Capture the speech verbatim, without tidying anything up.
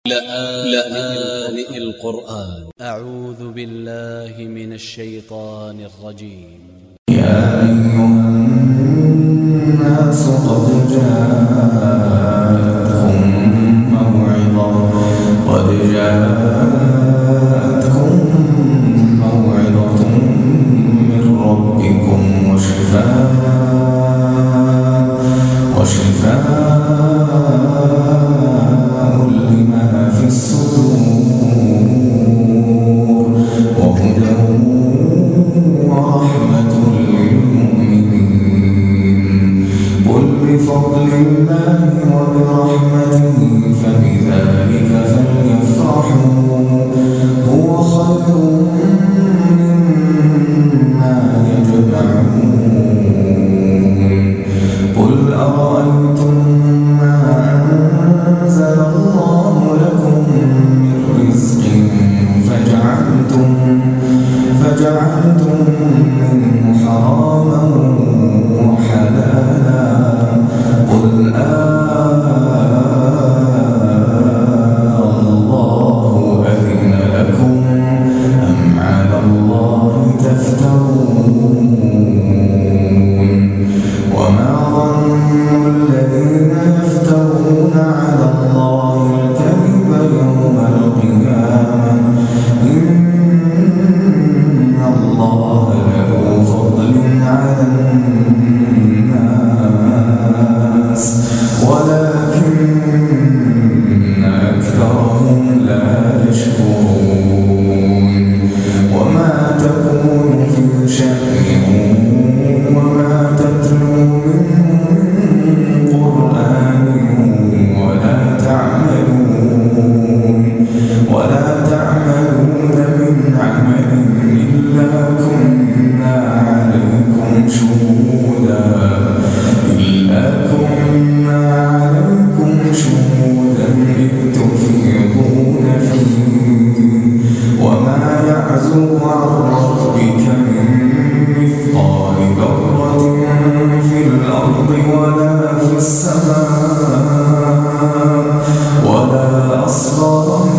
لآن القرآن. أ ع و ذ ب ا ل ل ه من ا ل ش ي ط ا ن ا ل ج ي م يا أيها الناس قد جاءتكم موعظة قد جاءتكم موعظة من ربكم وشفاء وشفاء لما في الصدور وهدى ورحمة للمؤمنين. قل بفضل الله وبرحمته فبذلك فليفرحوا هو خير مما يجمعون. قل أرأيتم ما أنزل الله لكم من رزق فجعلتم فجعلتم منه حراما وحلالا قل الله أذن لكم أم على الله تفترون. وما ظن الذين يفترون على الله الكذب يوم القيامة إن الله له فضل على الناس ولكن أكثرهم لا يشكرون. وما تكون في شأن وما تتلو منه من قرآن ولا تعملون ولا تعملون من عمل إلا كنا عليكم شهودا إلا كنا عليكم شهودا إذ تفيضون فيه وما يعزب عن ربك من مثقال ذرة في الأرض ولا في السماء ولا أصغر